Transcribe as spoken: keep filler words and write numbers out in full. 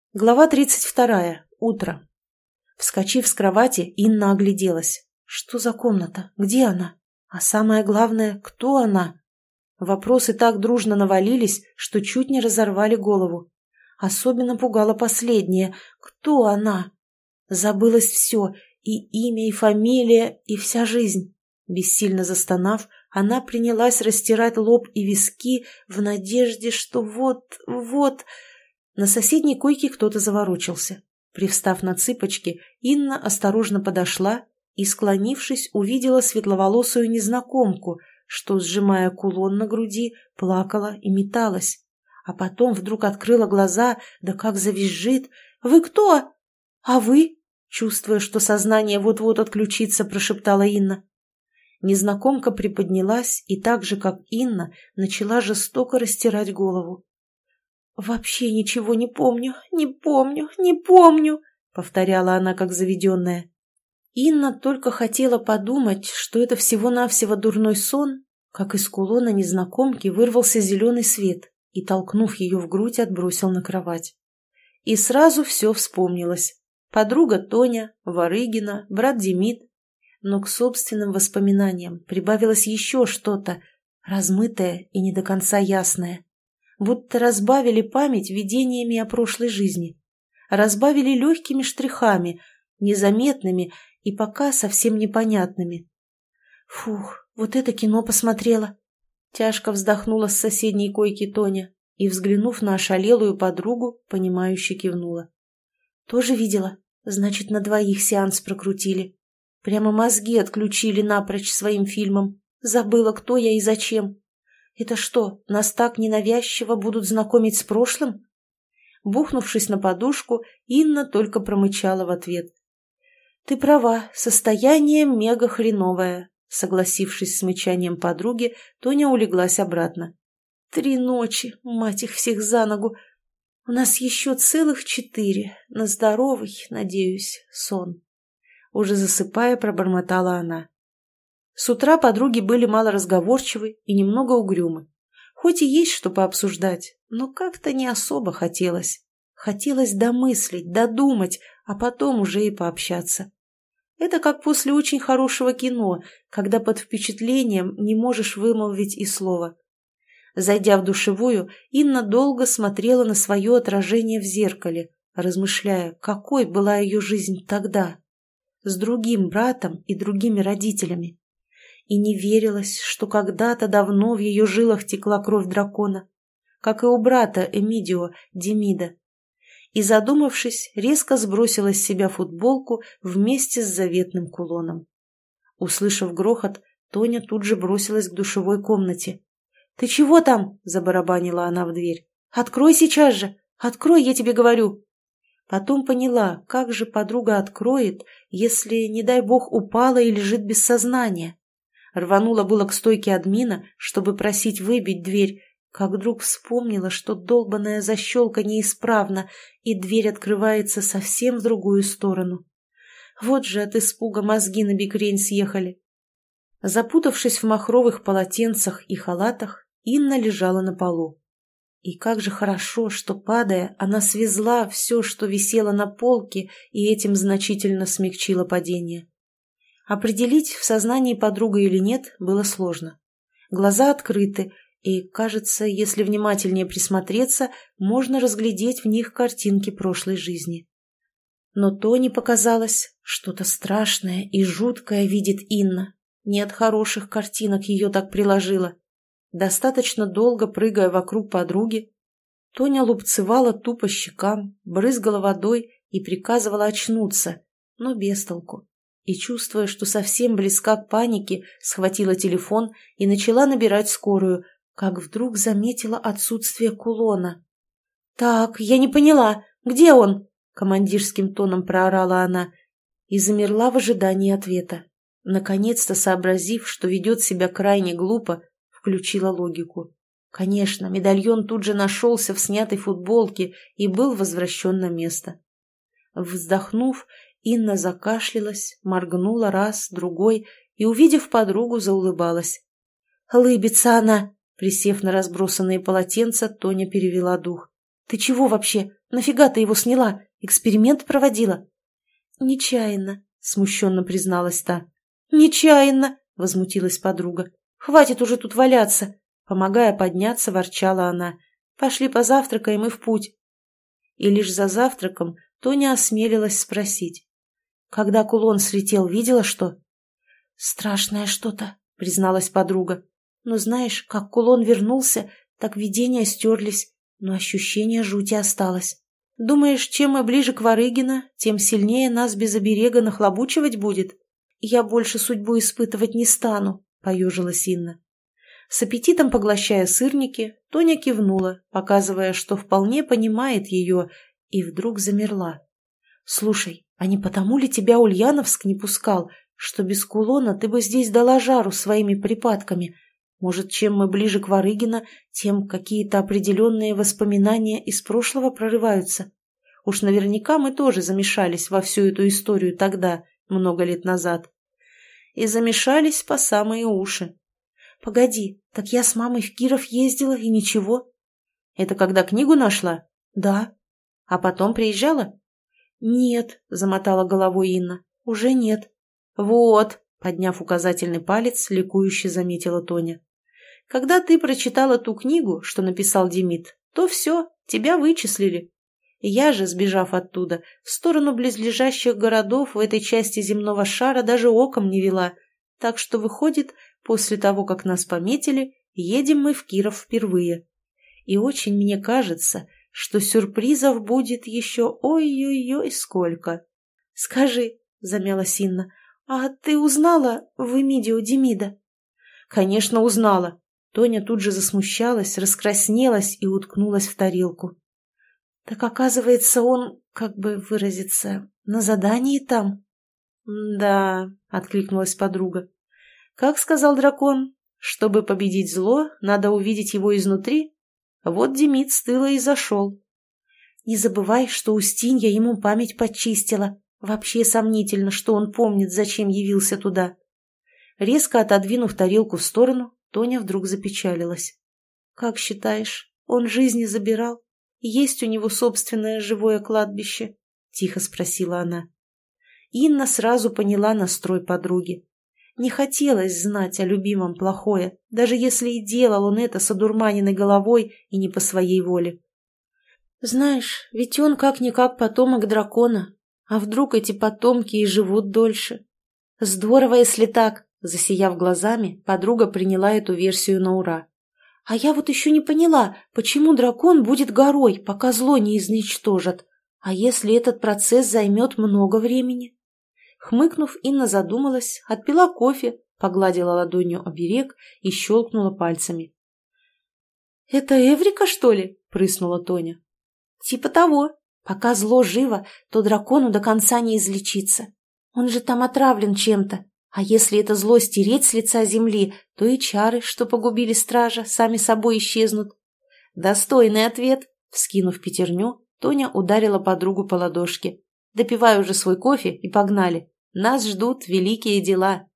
Глава тридцать вторая. Утро. Вскочив с кровати, Инна огляделась. Что за комната? Где она? А самое главное, кто она? Вопросы так дружно навалились, что чуть не разорвали голову. Особенно пугало последнее. Кто она? Забылось все, и имя, и фамилия, и вся жизнь. Бессильно застонав, она принялась растирать лоб и виски в надежде, что вот, вот... На соседней койке кто-то заворочился. Привстав на цыпочки, Инна осторожно подошла и, склонившись, увидела светловолосую незнакомку, что, сжимая кулон на груди, плакала и металась. А потом вдруг открыла глаза, да как завизжит. «Вы кто?» «А вы?» Чувствуя, что сознание вот-вот отключится, прошептала Инна. Незнакомка приподнялась и так же, как Инна, начала жестоко растирать голову. «Вообще ничего не помню, не помню, не помню», — повторяла она, как заведенная. Инна только хотела подумать, что это всего-навсего дурной сон, как из кулона незнакомки вырвался зеленый свет и, толкнув ее в грудь, отбросил на кровать. И сразу все вспомнилось. Подруга Тоня, Варыгина, брат Демид. Но к собственным воспоминаниям прибавилось еще что-то, размытое и не до конца ясное. Будто разбавили память видениями о прошлой жизни. Разбавили легкими штрихами, незаметными и пока совсем непонятными. «Фух, вот это кино посмотрела!» Тяжко вздохнула с соседней койки Тоня и, взглянув на ошалелую подругу, понимающе кивнула. «Тоже видела? Значит, на двоих сеанс прокрутили. Прямо мозги отключили напрочь своим фильмом. Забыла, кто я и зачем. Это что, нас так ненавязчиво будут знакомить с прошлым?» Бухнувшись на подушку, Инна только промычала в ответ. «Ты права, состояние мега хреновое», — согласившись с мычанием подруги, Тоня улеглась обратно. «Три ночи, мать их всех за ногу. У нас еще целых четыре, на здоровый, надеюсь, сон». Уже засыпая, пробормотала она. С утра подруги были малоразговорчивы и немного угрюмы. Хоть и есть что пообсуждать, но как-то не особо хотелось. Хотелось домыслить, додумать, а потом уже и пообщаться. Это как после очень хорошего кино, когда под впечатлением не можешь вымолвить и слова. Зайдя в душевую, Инна долго смотрела на свое отражение в зеркале, размышляя, какой была ее жизнь тогда, с другим братом и другими родителями. И не верилось, что когда-то давно в ее жилах текла кровь дракона, как и у брата Эмидио, Демида. И, задумавшись, резко сбросила с себя футболку вместе с заветным кулоном. Услышав грохот, Тоня тут же бросилась к душевой комнате. «Ты чего там?» – забарабанила она в дверь. «Открой сейчас же! Открой, я тебе говорю!» Потом поняла, как же подруга откроет, если, не дай бог, упала и лежит без сознания. Рванула было к стойке админа, чтобы просить выбить дверь, как вдруг вспомнила, что долбаная защелка неисправна, и дверь открывается совсем в другую сторону. Вот же от испуга мозги на бекрень съехали. Запутавшись в махровых полотенцах и халатах, Инна лежала на полу. И как же хорошо, что, падая, она свезла все, что висело на полке, и этим значительно смягчила падение. Определить, в сознании подруга или нет, было сложно. Глаза открыты, и, кажется, если внимательнее присмотреться, можно разглядеть в них картинки прошлой жизни. Но то не показалось, что-то страшное и жуткое видит Инна. Не от хороших картинок ее так приложило. Достаточно долго прыгая вокруг подруги, Тоня лупцевала тупо щекам, брызгала водой и приказывала очнуться, но без толку. И, чувствуя, что совсем близка к панике, схватила телефон и начала набирать скорую, как вдруг заметила отсутствие кулона. «Так, я не поняла, где он?» — командирским тоном проорала она и замерла в ожидании ответа. Наконец-то, сообразив, что ведет себя крайне глупо, включила логику. Конечно, медальон тут же нашелся в снятой футболке и был возвращен на место. Вздохнув, Инна закашлялась, моргнула раз, другой и, увидев подругу, заулыбалась. «Лыбится она!» Присев на разбросанные полотенца, Тоня перевела дух. Ты чего вообще? Нафига ты его сняла? Эксперимент проводила?» «Нечаянно», — смущенно призналась та. «Нечаянно!» — возмутилась подруга. «Хватит уже тут валяться!» Помогая подняться, ворчала она. «Пошли позавтракаем и в путь». И лишь за завтраком Тоня осмелилась спросить. «Когда кулон слетел, видела что?» «Страшное что-то», — призналась подруга. «Но знаешь, как кулон вернулся, так видения стерлись, но ощущение жути осталось. Думаешь, чем мы ближе к Варыгина, тем сильнее нас без оберега нахлобучивать будет? Я больше судьбу испытывать не стану», — поежилась Инна. С аппетитом поглощая сырники, Тоня кивнула, показывая, что вполне понимает ее, и вдруг замерла. «Слушай, а не потому ли тебя Ульяновск не пускал, что без кулона ты бы здесь дала жару своими припадками? Может, чем мы ближе к Варыгина, тем какие-то определенные воспоминания из прошлого прорываются? Уж наверняка мы тоже замешались во всю эту историю тогда, много лет назад. И замешались по самые уши. Погоди, так я с мамой в Киров ездила, и ничего». «Это когда книгу нашла?» «Да». «А потом приезжала?» «Нет», — замотала головой Инна, — «уже нет». «Вот», — подняв указательный палец, ликующе заметила Тоня. «Когда ты прочитала ту книгу, что написал Демид, то все, тебя вычислили. Я же, сбежав оттуда, в сторону близлежащих городов в этой части земного шара даже оком не вела. Так что, выходит, после того, как нас пометили, едем мы в Киров впервые. И очень мне кажется, что сюрпризов будет еще ой-ой-ой сколько». «Скажи», — замялась Инна, — «а ты узнала в Эмидио Демида?» «Конечно, узнала». Тоня тут же засмущалась, раскраснелась и уткнулась в тарелку. «Так, оказывается, он, как бы выразиться, на задании там?» «Да», — откликнулась подруга. «Как сказал дракон, чтобы победить зло, надо увидеть его изнутри. Вот Демид с тыла и зашел». «Не забывай, что Устинья ему память подчистила. Вообще сомнительно, что он помнит, зачем явился туда». Резко отодвинув тарелку в сторону, Тоня вдруг запечалилась. «Как считаешь, он жизни забирал? Есть у него собственное живое кладбище?» — тихо спросила она. Инна сразу поняла настрой подруги. Не хотелось знать о любимом плохое, даже если и делал он это с одурманенной головой и не по своей воле. «Знаешь, ведь он как-никак потомок дракона, а вдруг эти потомки и живут дольше? Здорово, если так!» Засияв глазами, подруга приняла эту версию на ура. «А я вот еще не поняла, почему дракон будет горой, пока зло не изничтожат? А если этот процесс займет много времени?» Хмыкнув, Инна задумалась, отпила кофе, погладила ладонью оберег и щелкнула пальцами. «Это Эврика, что ли?» — прыснула Тоня. «Типа того. Пока зло живо, то дракону до конца не излечиться. Он же там отравлен чем-то. А если это зло стереть с лица земли, то и чары, что погубили стража, сами собой исчезнут». «Достойный ответ!» — вскинув пятерню, Тоня ударила подругу по ладошке. «Допивай уже свой кофе и погнали. Нас ждут великие дела».